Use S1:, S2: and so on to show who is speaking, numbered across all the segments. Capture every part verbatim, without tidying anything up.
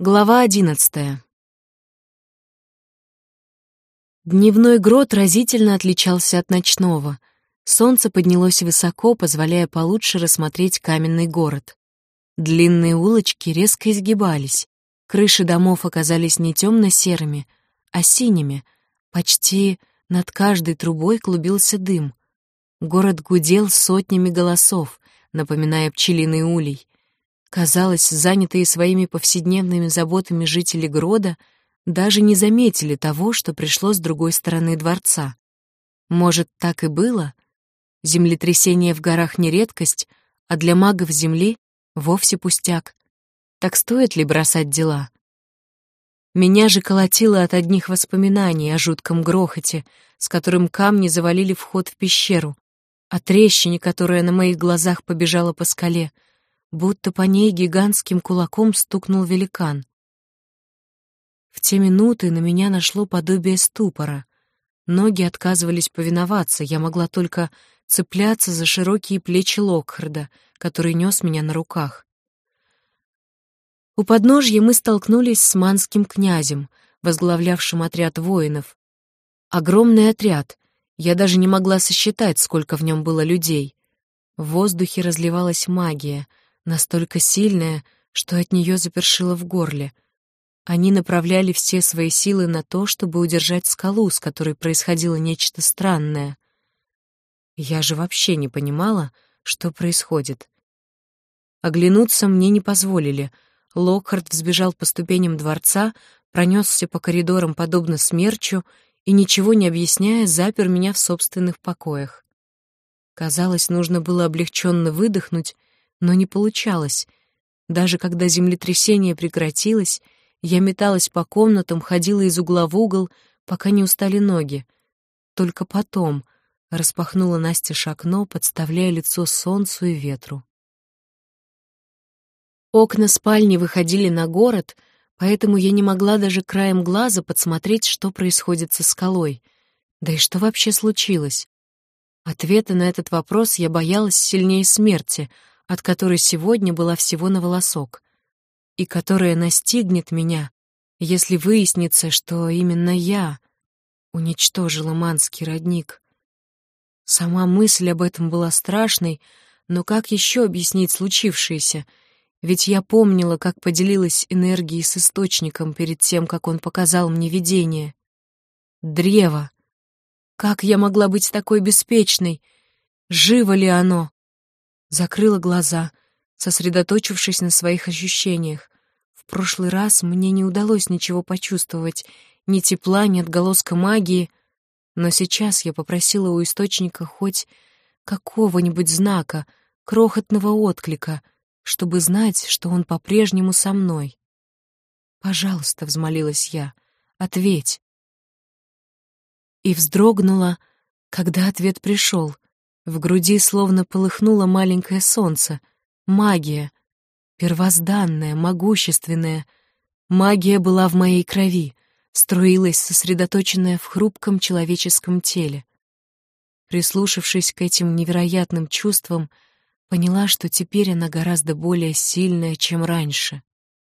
S1: Глава одиннадцатая. Дневной грот разительно отличался от ночного. Солнце поднялось высоко, позволяя получше рассмотреть каменный город. Длинные улочки резко изгибались. Крыши домов оказались не темно-серыми, а синими. Почти над каждой трубой клубился дым. Город гудел сотнями голосов, напоминая пчелиный улей. Казалось, занятые своими повседневными заботами жители Грода даже не заметили того, что пришло с другой стороны дворца. Может, так и было? Землетрясение в горах не редкость, а для магов Земли вовсе пустяк. Так стоит ли бросать дела? Меня же колотило от одних воспоминаний о жутком грохоте, с которым камни завалили вход в пещеру, о трещине, которая на моих глазах побежала по скале, будто по ней гигантским кулаком стукнул великан. В те минуты на меня нашло подобие ступора. Ноги отказывались повиноваться, я могла только цепляться за широкие плечи Локхарда, который нес меня на руках. У подножья мы столкнулись с манским князем, возглавлявшим отряд воинов. Огромный отряд, я даже не могла сосчитать, сколько в нем было людей. В воздухе разливалась магия, настолько сильная, что от нее запершило в горле. Они направляли все свои силы на то, чтобы удержать скалу, с которой происходило нечто странное. Я же вообще не понимала, что происходит. Оглянуться мне не позволили. Локхард взбежал по ступеням дворца, пронесся по коридорам подобно смерчу и, ничего не объясняя, запер меня в собственных покоях. Казалось, нужно было облегченно выдохнуть, но не получалось. Даже когда землетрясение прекратилось, я металась по комнатам, ходила из угла в угол, пока не устали ноги. Только потом распахнула настежь окно, подставляя лицо солнцу и ветру. Окна спальни выходили на город, поэтому я не могла даже краем глаза подсмотреть, что происходит со скалой. Да и что вообще случилось? Ответа на этот вопрос я боялась сильнее смерти, от которой сегодня была всего на волосок, и которая настигнет меня, если выяснится, что именно я уничтожила манский родник. Сама мысль об этом была страшной, но как еще объяснить случившееся? Ведь я помнила, как поделилась энергией с источником перед тем, как он показал мне видение. Древо! Как я могла быть такой беспечной? Живо ли оно? Закрыла глаза, сосредоточившись на своих ощущениях. В прошлый раз мне не удалось ничего почувствовать, ни тепла, ни отголоска магии, но сейчас я попросила у источника хоть какого-нибудь знака, крохотного отклика, чтобы знать, что он по-прежнему со мной. «Пожалуйста», — взмолилась я, — «ответь». И вздрогнула, когда ответ пришел. В груди словно полыхнуло маленькое солнце. Магия. Первозданная, могущественная. Магия была в моей крови, струилась, сосредоточенная в хрупком человеческом теле. Прислушавшись к этим невероятным чувствам, поняла, что теперь она гораздо более сильная, чем раньше.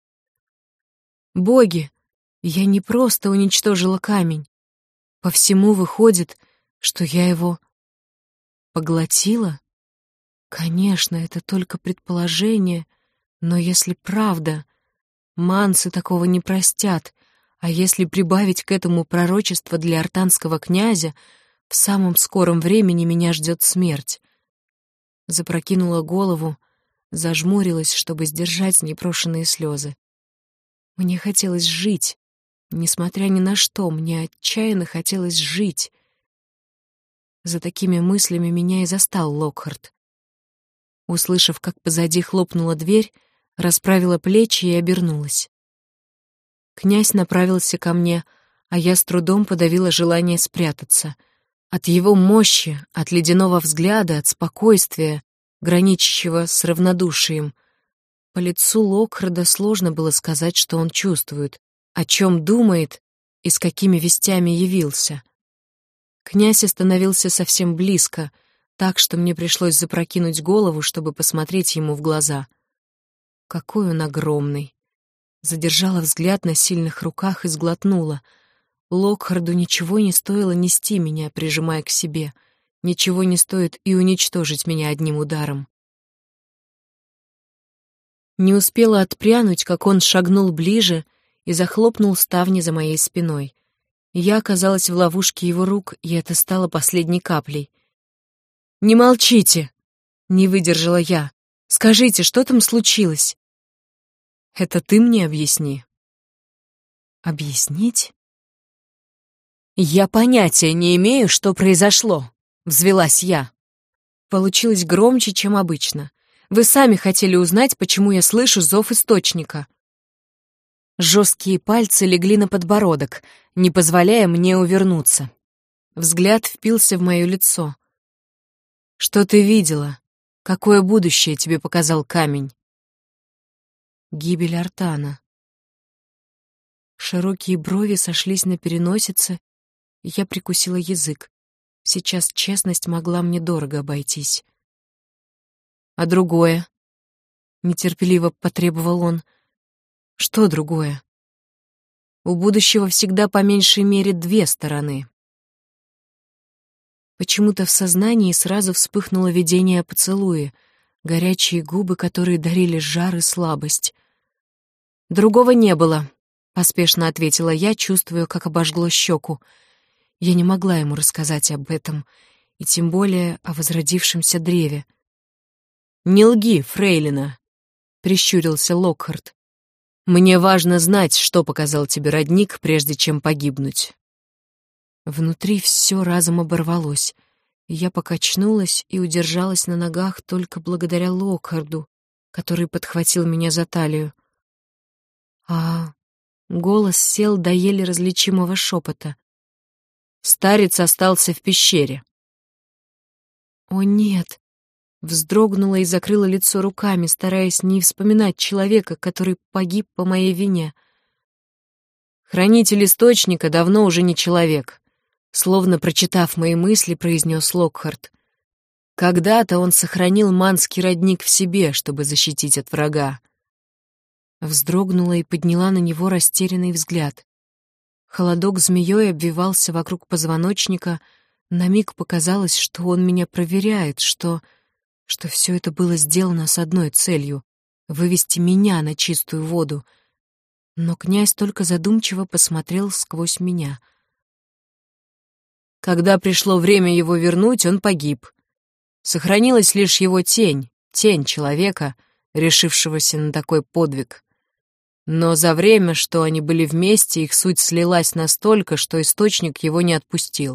S1: Боги! Я не просто уничтожила камень. По всему выходит, что я его поглотила? Конечно, это только предположение, но если правда, мансы такого не простят, а если прибавить к этому пророчество для артанского князя, в самом скором времени меня ждет смерть. Запрокинула голову, зажмурилась, чтобы сдержать непрошенные слезы. Мне хотелось жить, несмотря ни на что, мне отчаянно хотелось жить. За такими мыслями меня и застал Локхард. Услышав, как позади хлопнула дверь, расправила плечи и обернулась. Князь направился ко мне, а я с трудом подавила желание спрятаться. От его мощи, от ледяного взгляда, от спокойствия, граничащего с равнодушием. По лицу Локхарда сложно было сказать, что он чувствует, о чем думает и с какими вестями явился. Князь остановился совсем близко, так что мне пришлось запрокинуть голову, чтобы посмотреть ему в глаза. Какой он огромный! Задержала взгляд на сильных руках и сглотнула. Локхарду ничего не стоило нести меня, прижимая к себе. Ничего не стоит и уничтожить меня одним ударом. Не успела отпрянуть, как он шагнул ближе и захлопнул ставни за моей спиной. Я оказалась в ловушке его рук, и это стало последней каплей. «Не молчите!» — не выдержала я. «Скажите, что там случилось?» «Это ты мне объясни». «Объяснить?» «Я понятия не имею, что произошло», — взвилась я. Получилось громче, чем обычно. Вы сами хотели узнать, почему я слышу зов источника. Жесткие пальцы легли на подбородок, не позволяя мне увернуться. Взгляд впился в мое лицо. Что ты видела? Какое будущее тебе показал камень? Гибель Артана. Широкие брови сошлись на переносице, и я прикусила язык. Сейчас честность могла мне дорого обойтись. А другое? Нетерпеливо потребовал он. Что другое? У будущего всегда по меньшей мере две стороны. Почему-то в сознании сразу вспыхнуло видение о поцелуе, горячие губы, которые дарили жар и слабость. «Другого не было», — поспешно ответила я, чувствуя, как обожгло щеку. Я не могла ему рассказать об этом, и тем более о возродившемся древе. «Не лги, фрейлина», — прищурился Локхард. «Мне важно знать, что показал тебе родник, прежде чем погибнуть». Внутри все разом оборвалось. Я покачнулась и удержалась на ногах только благодаря Локхарду, который подхватил меня за талию. А голос сел до еле различимого шепота. Старец остался в пещере. «О, нет!» Вздрогнула и закрыла лицо руками, стараясь не вспоминать человека, который погиб по моей вине. «Хранитель источника давно уже не человек», словно прочитав мои мысли, произнес Локхард. «Когда-то он сохранил манский родник в себе, чтобы защитить от врага». Вздрогнула и подняла на него растерянный взгляд. Холодок змеей обвивался вокруг позвоночника. На миг показалось, что он меня проверяет, что... что все это было сделано с одной целью — вывести меня на чистую воду. Но князь только задумчиво посмотрел сквозь меня. Когда пришло время его вернуть, он погиб. Сохранилась лишь его тень, тень человека, решившегося на такой подвиг. Но за время, что они были вместе, их суть слилась настолько, что источник его не отпустил.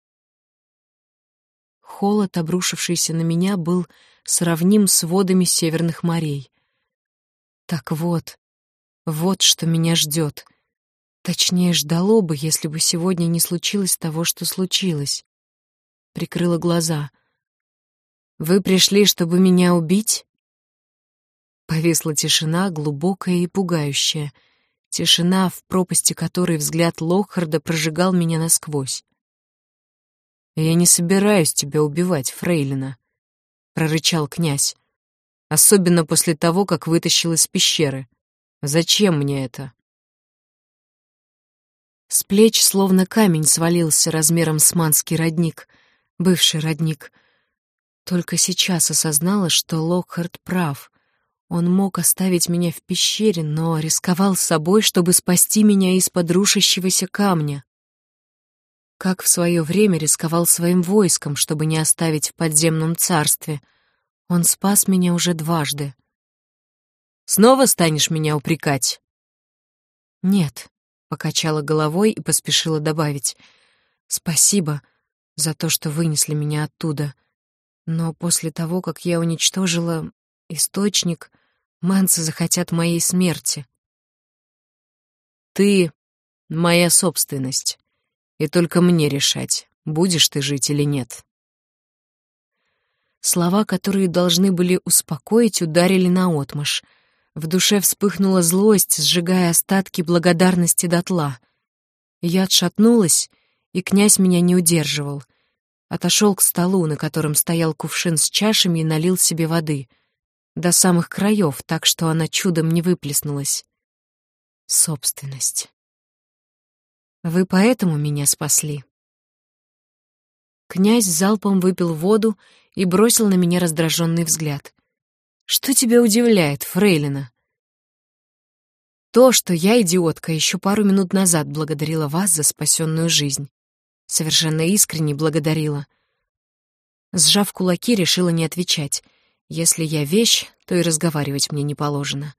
S1: Холод, обрушившийся на меня, был сравним с водами северных морей. Так вот, вот что меня ждет. Точнее, ждало бы, если бы сегодня не случилось того, что случилось. Прикрыла глаза. «Вы пришли, чтобы меня убить?» Повисла тишина, глубокая и пугающая. Тишина, в пропасти которой взгляд Локхарда прожигал меня насквозь. «Я не собираюсь тебя убивать, фрейлина», — прорычал князь. «Особенно после того, как вытащил из пещеры. Зачем мне это?» С плеч словно камень свалился размером с манский родник, бывший родник. Только сейчас осознала, что Локхард прав. Он мог оставить меня в пещере, но рисковал собой, чтобы спасти меня из-под рушащегося камня. Как в свое время рисковал своим войском, чтобы не оставить в подземном царстве. Он спас меня уже дважды. «Снова станешь меня упрекать?» «Нет», — покачала головой и поспешила добавить. «Спасибо за то, что вынесли меня оттуда. Но после того, как я уничтожила источник, манцы захотят моей смерти». «Ты — моя собственность, и только мне решать, будешь ты жить или нет». Слова, которые должны были успокоить, ударили наотмашь. В душе вспыхнула злость, сжигая остатки благодарности дотла. Я отшатнулась, и князь меня не удерживал. Отошел к столу, на котором стоял кувшин с чашами, и налил себе воды. До самых краев, так что она чудом не выплеснулась. Собственность. Вы поэтому меня спасли. Князь залпом выпил воду и бросил на меня раздраженный взгляд. Что тебя удивляет, фрейлина? То, что я, идиотка, еще пару минут назад благодарила вас за спасенную жизнь. Совершенно искренне благодарила. Сжав кулаки, решила не отвечать. Если я вещь, то и разговаривать мне не положено.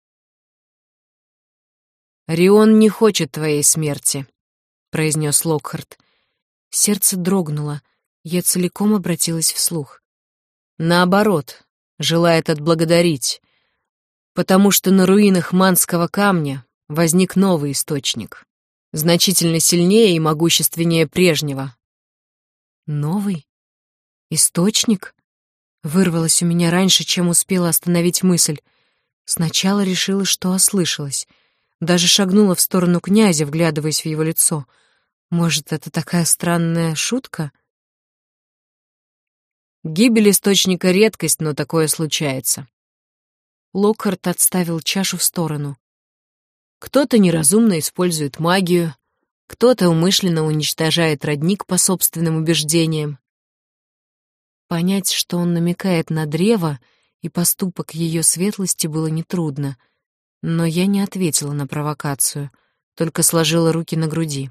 S1: «Рион не хочет твоей смерти», — произнес Локхарт. Сердце дрогнуло, я целиком обратилась вслух. «Наоборот, желает отблагодарить, потому что на руинах Манского камня возник новый источник, значительно сильнее и могущественнее прежнего». «Новый? Источник?» Вырвалось у меня раньше, чем успела остановить мысль. Сначала решила, что ослышалась. Даже шагнула в сторону князя, вглядываясь в его лицо. Может, это такая странная шутка? Гибель источника — редкость, но такое случается. Локхарт отставил чашу в сторону. Кто-то неразумно использует магию, кто-то умышленно уничтожает родник по собственным убеждениям. Понять, что он намекает на древо и поступок ее светлости, было нетрудно, но я не ответила на провокацию, только сложила руки на груди.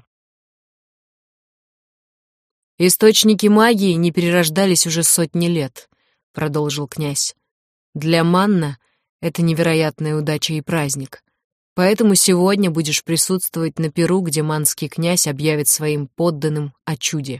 S1: «Источники магии не перерождались уже сотни лет», — продолжил князь. «Для Манна это невероятная удача и праздник. Поэтому сегодня будешь присутствовать на пиру, где манский князь объявит своим подданным о чуде».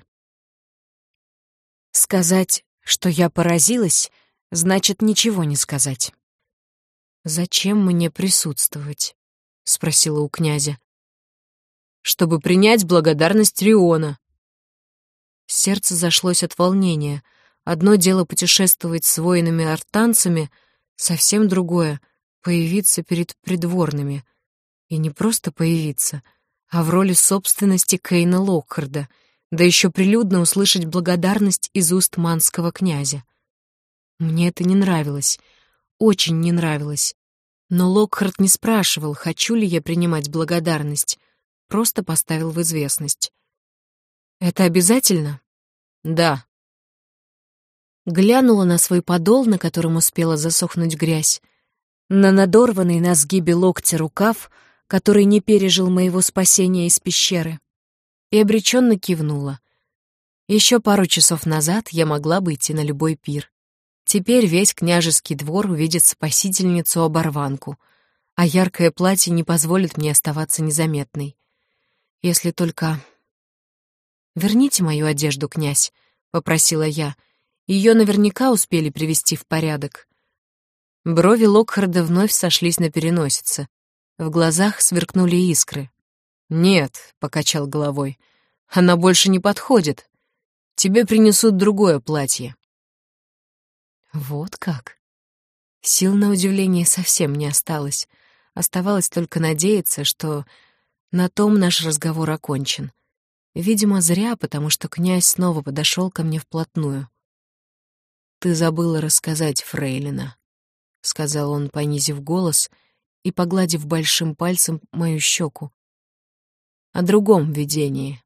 S1: Сказать, что я поразилась, значит ничего не сказать. «Зачем мне присутствовать?» — спросила у князя. «Чтобы принять благодарность Риона». Сердце зашлось от волнения. Одно дело путешествовать с воинами-артанцами, совсем другое — появиться перед придворными. И не просто появиться, а в роли собственности Кейна Локхарда, да еще прилюдно услышать благодарность из уст манского князя. Мне это не нравилось, очень не нравилось. Но Локхарт не спрашивал, хочу ли я принимать благодарность, просто поставил в известность. «Это обязательно?» «Да». Глянула на свой подол, на котором успела засохнуть грязь, на надорванный на сгибе локтя рукав, который не пережил моего спасения из пещеры, и обреченно кивнула. Еще пару часов назад я могла бы идти на любой пир. Теперь весь княжеский двор увидит спасительницу-оборванку, а яркое платье не позволит мне оставаться незаметной. Если только... «Верните мою одежду, князь», — попросила я. Ее наверняка успели привести в порядок. Брови Локхарда вновь сошлись на переносице. В глазах сверкнули искры. «Нет», — покачал головой, — «она больше не подходит. Тебе принесут другое платье». Вот как. Сил на удивление совсем не осталось. Оставалось только надеяться, что на том наш разговор окончен. Видимо, зря, потому что князь снова подошел ко мне вплотную. «Ты забыла рассказать, фрейлина», — сказал он, понизив голос и погладив большим пальцем мою щеку. «О другом видении».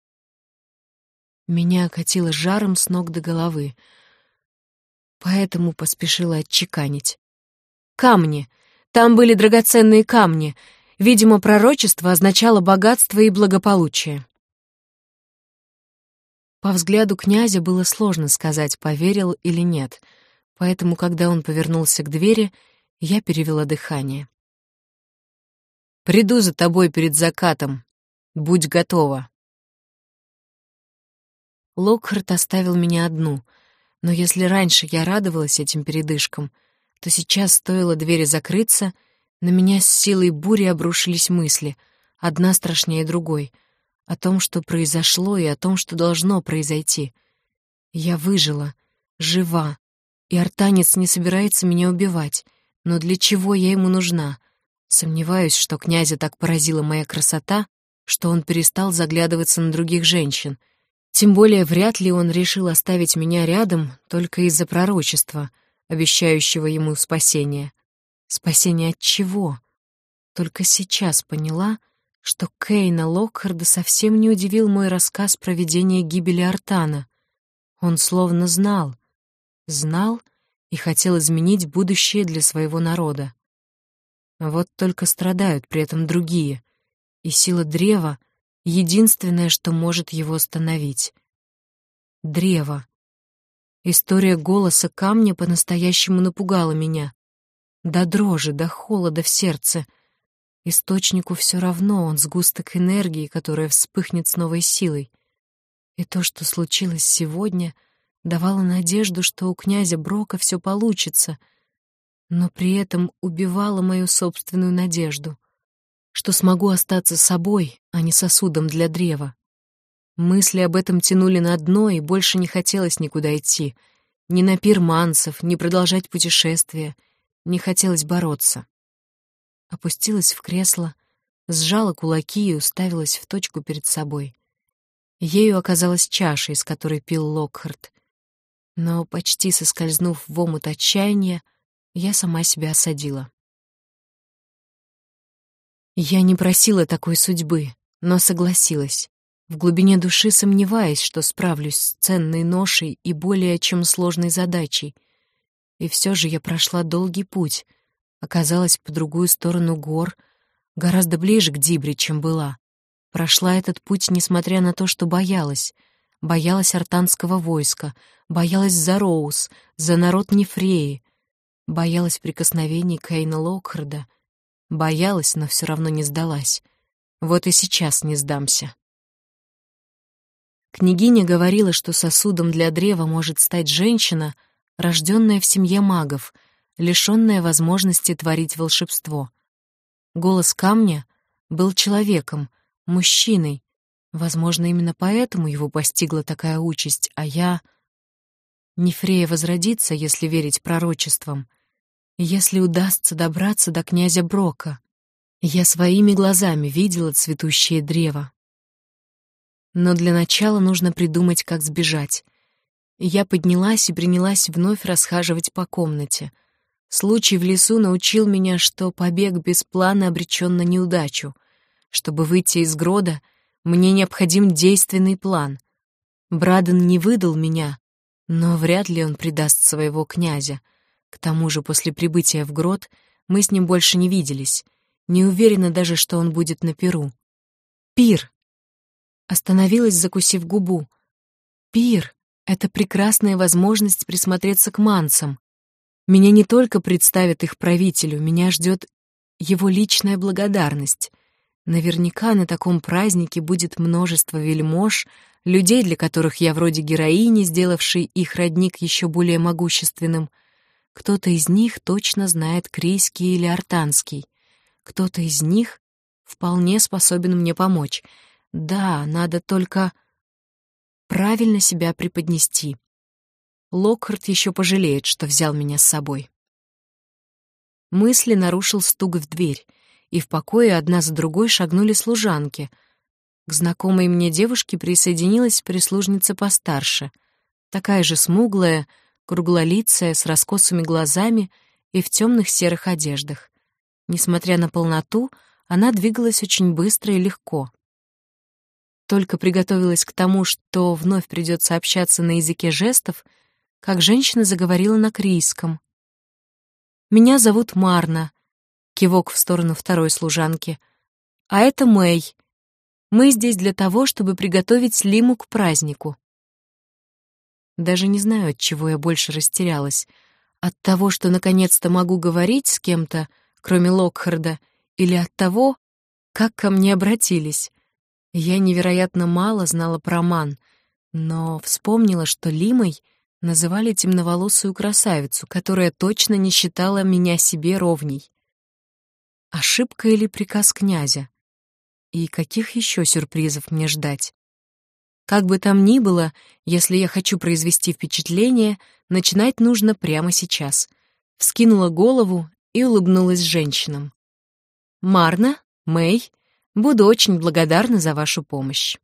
S1: Меня окатило жаром с ног до головы, поэтому поспешила отчеканить. «Камни! Там были драгоценные камни. Видимо, пророчество означало богатство и благополучие». По взгляду князя было сложно сказать, поверил или нет, поэтому, когда он повернулся к двери, я перевела дыхание. «Приду за тобой перед закатом. Будь готова». Локхарт оставил меня одну, но если раньше я радовалась этим передышкам, то сейчас, стоило двери закрыться, на меня с силой бури обрушились мысли, одна страшнее другой, о том, что произошло, и о том, что должно произойти. Я выжила, жива, и артанец не собирается меня убивать, но для чего я ему нужна? Сомневаюсь, что князя так поразила моя красота, что он перестал заглядываться на других женщин. Тем более вряд ли он решил оставить меня рядом только из-за пророчества, обещающего ему спасение. Спасение от чего? Только сейчас поняла, что Кейна Локхарда совсем не удивил мой рассказ про видение гибели Артана. Он словно знал, знал и хотел изменить будущее для своего народа. Вот только страдают при этом другие, и сила древа — единственное, что может его остановить. Древо. История голоса камня по-настоящему напугала меня. До дрожи, до холода в сердце. Источнику все равно, он сгусток энергии, которая вспыхнет с новой силой. И то, что случилось сегодня, давало надежду, что у князя Брока все получится, но при этом убивало мою собственную надежду, что смогу остаться собой, а не сосудом для древа. Мысли об этом тянули на дно, и больше не хотелось никуда идти. Ни на пир манцев, ни продолжать путешествие. Не хотелось бороться. Опустилась в кресло, сжала кулаки и уставилась в точку перед собой. Ею оказалась чаша, из которой пил Локхард. Но, почти соскользнув в омут отчаяния, я сама себя осадила. Я не просила такой судьбы, но согласилась, в глубине души сомневаясь, что справлюсь с ценной ношей и более чем сложной задачей. И все же я прошла долгий путь, оказалась по другую сторону гор, гораздо ближе к Дибре, чем была. Прошла этот путь, несмотря на то, что боялась. Боялась артанского войска, боялась за Роуз, за народ Нефреи, боялась прикосновений Кейна Локхарда, боялась, но все равно не сдалась. Вот и сейчас не сдамся. Княгиня говорила, что сосудом для древа может стать женщина, рожденная в семье магов, лишенная возможности творить волшебство. Голос камня был человеком, мужчиной. Возможно, именно поэтому его постигла такая участь, а я... Нефрея возродится, если верить пророчествам, если удастся добраться до князя Брока. Я своими глазами видела цветущее древо. Но для начала нужно придумать, как сбежать. Я поднялась и принялась вновь расхаживать по комнате. Случай в лесу научил меня, что побег без плана обречен на неудачу. Чтобы выйти из Грода, мне необходим действенный план. Браден не выдал меня, но вряд ли он предаст своего князя. К тому же после прибытия в Грод мы с ним больше не виделись. Не уверена даже, что он будет на пиру. Пир! Остановилась, закусив губу. Пир — это прекрасная возможность присмотреться к манцам. Меня не только представят их правителю, меня ждет его личная благодарность. Наверняка на таком празднике будет множество вельмож, людей, для которых я вроде героини, сделавшей их родник еще более могущественным. Кто-то из них точно знает крейский или артанский. Кто-то из них вполне способен мне помочь. Да, надо только правильно себя преподнести. Локхард еще пожалеет, что взял меня с собой. Мысли нарушил стук в дверь, и в покое одна за другой шагнули служанки. К знакомой мне девушке присоединилась прислужница постарше, такая же смуглая, круглолицая, с раскосыми глазами и в темных серых одеждах. Несмотря на полноту, она двигалась очень быстро и легко. Только приготовилась к тому, что вновь придется общаться на языке жестов, как женщина заговорила на крийском. «Меня зовут Марна», — кивок в сторону второй служанки, — «а это Мэй. Мы здесь для того, чтобы приготовить Лиму к празднику». Даже не знаю, от чего я больше растерялась. От того, что наконец-то могу говорить с кем-то, кроме Локхарда, или от того, как ко мне обратились. Я невероятно мало знала про Ман, но вспомнила, что Лимой называли темноволосую красавицу, которая точно не считала меня себе ровней. Ошибка или приказ князя? И каких еще сюрпризов мне ждать? Как бы там ни было, если я хочу произвести впечатление, начинать нужно прямо сейчас. Вскинула голову и улыбнулась женщинам. «Марна, Мэй, буду очень благодарна за вашу помощь».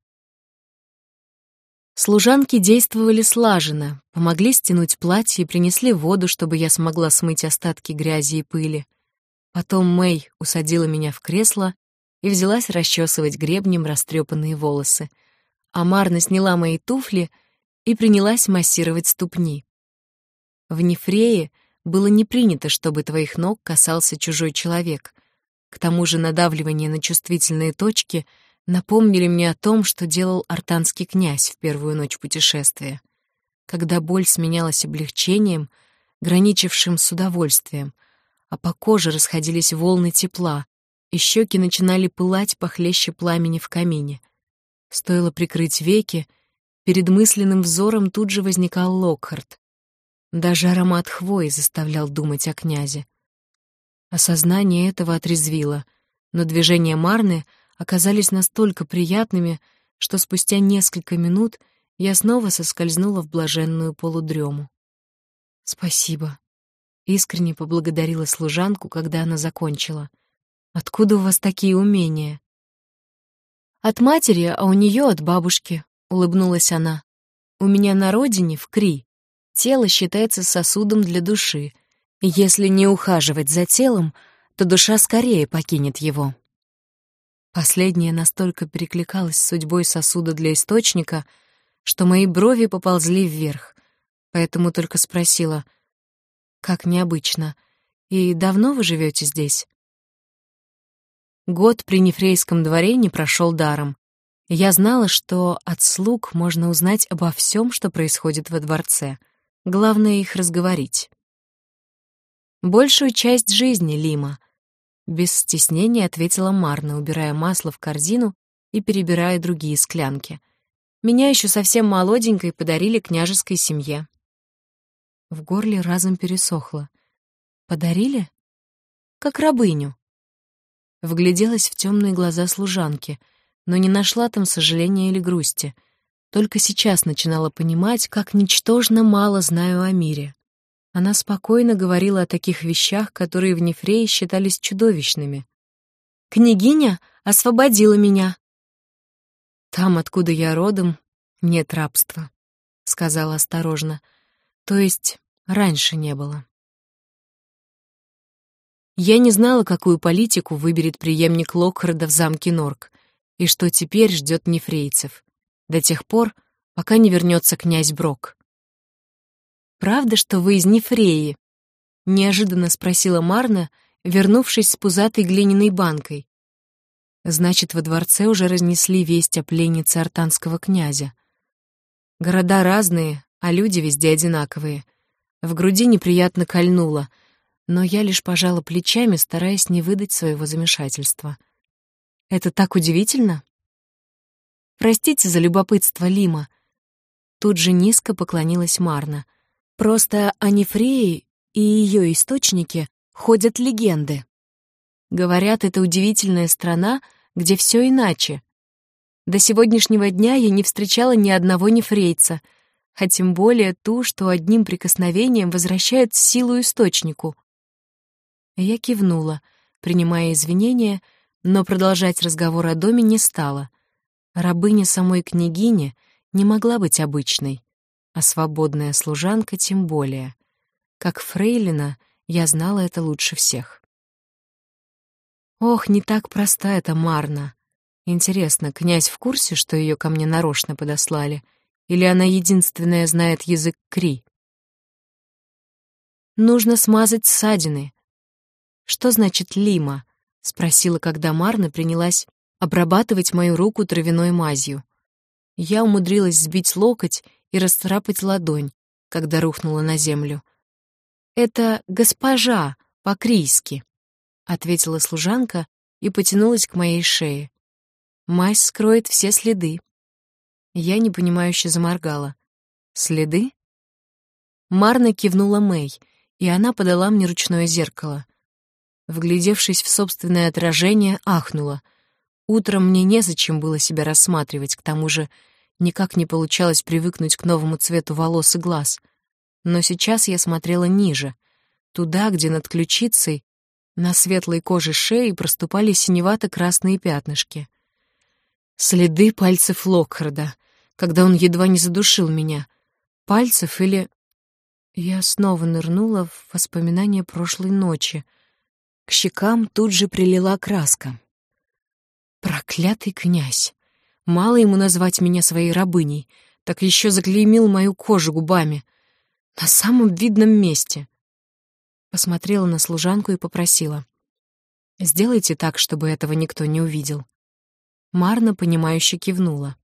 S1: Служанки действовали слаженно, помогли стянуть платье и принесли воду, чтобы я смогла смыть остатки грязи и пыли. Потом Мэй усадила меня в кресло и взялась расчесывать гребнем растрепанные волосы, а Марна сняла мои туфли и принялась массировать ступни. В Нефрее было не принято, чтобы твоих ног касался чужой человек. К тому же надавливание на чувствительные точки напомнили мне о том, что делал артанский князь в первую ночь путешествия, когда боль сменялась облегчением, граничившим с удовольствием, а по коже расходились волны тепла, и щеки начинали пылать похлеще пламени в камине. Стоило прикрыть веки, перед мысленным взором тут же возникал Локхарт. Даже аромат хвои заставлял думать о князе. Осознание этого отрезвило, но движения Марны оказались настолько приятными, что спустя несколько минут я снова соскользнула в блаженную полудрему. «Спасибо», — искренне поблагодарила служанку, когда она закончила. «Откуда у вас такие умения?» «От матери, а у нее от бабушки», — улыбнулась она. «У меня на родине, в Кри, тело считается сосудом для души, и если не ухаживать за телом, то душа скорее покинет его». Последнее настолько перекликалось с судьбой сосуда для источника, что мои брови поползли вверх, поэтому только спросила: «Как необычно. И давно вы живете здесь?» Год при Нефрейском дворе не прошел даром. Я знала, что от слуг можно узнать обо всем, что происходит во дворце. Главное — их разговорить. «Большую часть жизни, Лима», — без стеснения ответила Марна, убирая масло в корзину и перебирая другие склянки. «Меня еще совсем молоденькой подарили княжеской семье». В горле разом пересохло. «Подарили? Как рабыню». Вгляделась в темные глаза служанки, но не нашла там сожаления или грусти. Только сейчас начинала понимать, как ничтожно мало знаю о мире. Она спокойно говорила о таких вещах, которые в Нефрее считались чудовищными. «Княгиня освободила меня». «Там, откуда я родом, нет рабства», — сказала осторожно. «То есть раньше не было». Я не знала, какую политику выберет преемник Локхарда в замке Норк и что теперь ждет нефрейцев, до тех пор, пока не вернется князь Брок. «Правда, что вы из Нефреи?» — неожиданно спросила Марна, вернувшись с пузатой глиняной банкой. Значит, во дворце уже разнесли весть о пленнице артанского князя. Города разные, а люди везде одинаковые. В груди неприятно кольнуло, но я лишь пожала плечами, стараясь не выдать своего замешательства. «Это так удивительно?» «Простите за любопытство, Лима». Тут же низко поклонилась Марна. «Просто о Нефрее и ее источнике ходят легенды. Говорят, это удивительная страна, где все иначе. До сегодняшнего дня я не встречала ни одного нефрейца, а тем более ту, что одним прикосновением возвращает силу источнику». Я кивнула, принимая извинения, но продолжать разговор о доме не стала. Рабыня самой княгини не могла быть обычной, а свободная служанка тем более. Как фрейлина я знала это лучше всех. Ох, не так проста эта Марна. Интересно, князь в курсе, что ее ко мне нарочно подослали, или она единственная знает язык Кри? «Нужно смазать ссадины». «Что значит лима?» — спросила, когда Марна принялась обрабатывать мою руку травяной мазью. Я умудрилась сбить локоть и расцарапать ладонь, когда рухнула на землю. «Это госпожа, по-крийски», — ответила служанка и потянулась к моей шее. «Мазь скроет все следы». Я непонимающе заморгала. «Следы?» Марна кивнула Мэй, и она подала мне ручное зеркало. Вглядевшись в собственное отражение, ахнула. Утром мне незачем было себя рассматривать, к тому же никак не получалось привыкнуть к новому цвету волос и глаз. Но сейчас я смотрела ниже, туда, где над ключицей на светлой коже шеи проступали синевато-красные пятнышки. Следы пальцев Локхарда, когда он едва не задушил меня. Пальцев или... Я снова нырнула в воспоминания прошлой ночи. К щекам тут же прилила краска. Проклятый князь! Мало ему назвать меня своей рабыней, так еще заклеймил мою кожу губами. На самом видном месте. Посмотрела на служанку и попросила: «Сделайте так, чтобы этого никто не увидел». Марна, понимающе кивнула.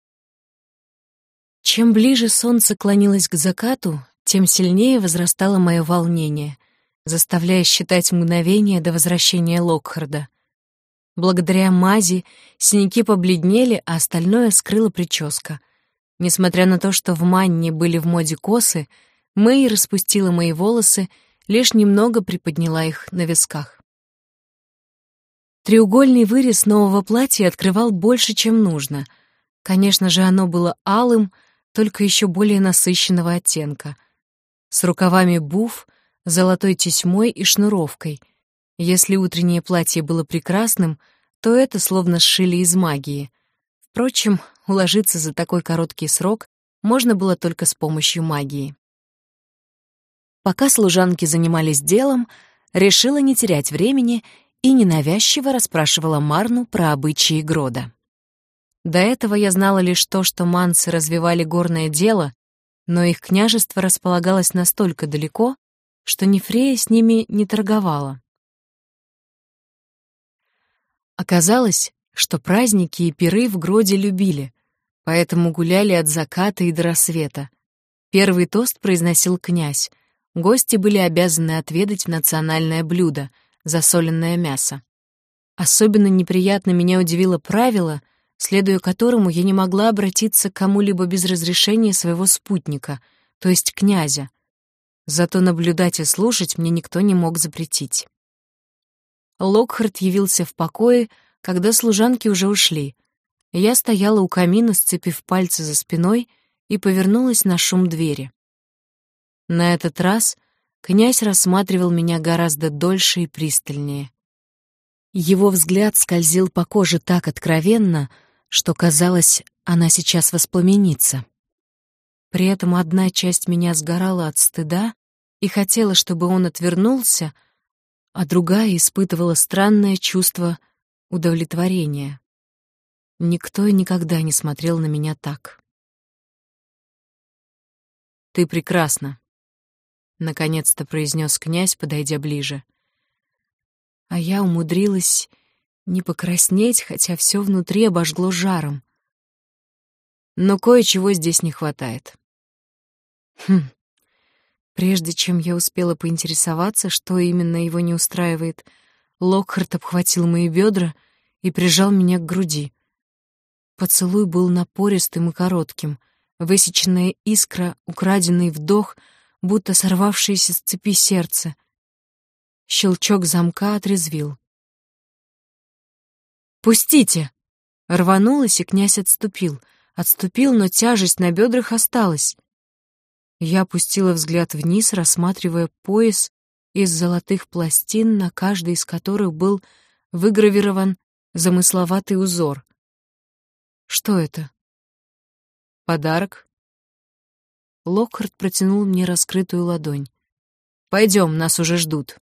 S1: Чем ближе солнце клонилось к закату, тем сильнее возрастало мое волнение, заставляя считать мгновения до возвращения Локхарда. Благодаря мази синяки побледнели, а остальное скрыла прическа. Несмотря на то, что в Манне были в моде косы, Мэй распустила мои волосы, лишь немного приподняла их на висках. Треугольный вырез нового платья открывал больше, чем нужно. Конечно же, оно было алым, только еще более насыщенного оттенка, с рукавами буф, золотой тесьмой и шнуровкой. Если утреннее платье было прекрасным, то это словно сшили из магии. Впрочем, уложиться за такой короткий срок можно было только с помощью магии. Пока служанки занимались делом, решила не терять времени и ненавязчиво расспрашивала Марну про обычаи Грода. До этого я знала лишь то, что мансы развивали горное дело, но их княжество располагалось настолько далеко, что Нефрея с ними не торговала. Оказалось, что праздники и пиры в Гроде любили, поэтому гуляли от заката и до рассвета. Первый тост произносил князь. Гости были обязаны отведать национальное блюдо — засоленное мясо. Особенно неприятно меня удивило правило, следуя которому я не могла обратиться к кому-либо без разрешения своего спутника, то есть князя. Зато наблюдать и слушать мне никто не мог запретить. Локхард явился в покое, когда служанки уже ушли. Я стояла у камина, сцепив пальцы за спиной, и повернулась на шум двери. На этот раз князь рассматривал меня гораздо дольше и пристальнее. Его взгляд скользил по коже так откровенно, что казалось, она сейчас воспламенится. При этом одна часть меня сгорала от стыда и хотела, чтобы он отвернулся, а другая испытывала странное чувство удовлетворения. Никто и никогда не смотрел на меня так. «Ты прекрасна», — наконец-то произнес князь, подойдя ближе. А я умудрилась не покраснеть, хотя все внутри обожгло жаром. Но кое-чего здесь не хватает. Хм. Прежде чем я успела поинтересоваться, что именно его не устраивает, Локхард обхватил мои бедра и прижал меня к груди. Поцелуй был напористым и коротким, высеченная искра, украденный вдох, будто сорвавшееся с цепи сердце. Щелчок замка отрезвил. «Пустите!» Рванулась, и князь отступил. Отступил, но тяжесть на бедрах осталась. Я опустила взгляд вниз, рассматривая пояс из золотых пластин, на каждой из которых был выгравирован замысловатый узор. Что это? Подарок? Локхард протянул мне раскрытую ладонь. «Пойдем, нас уже ждут».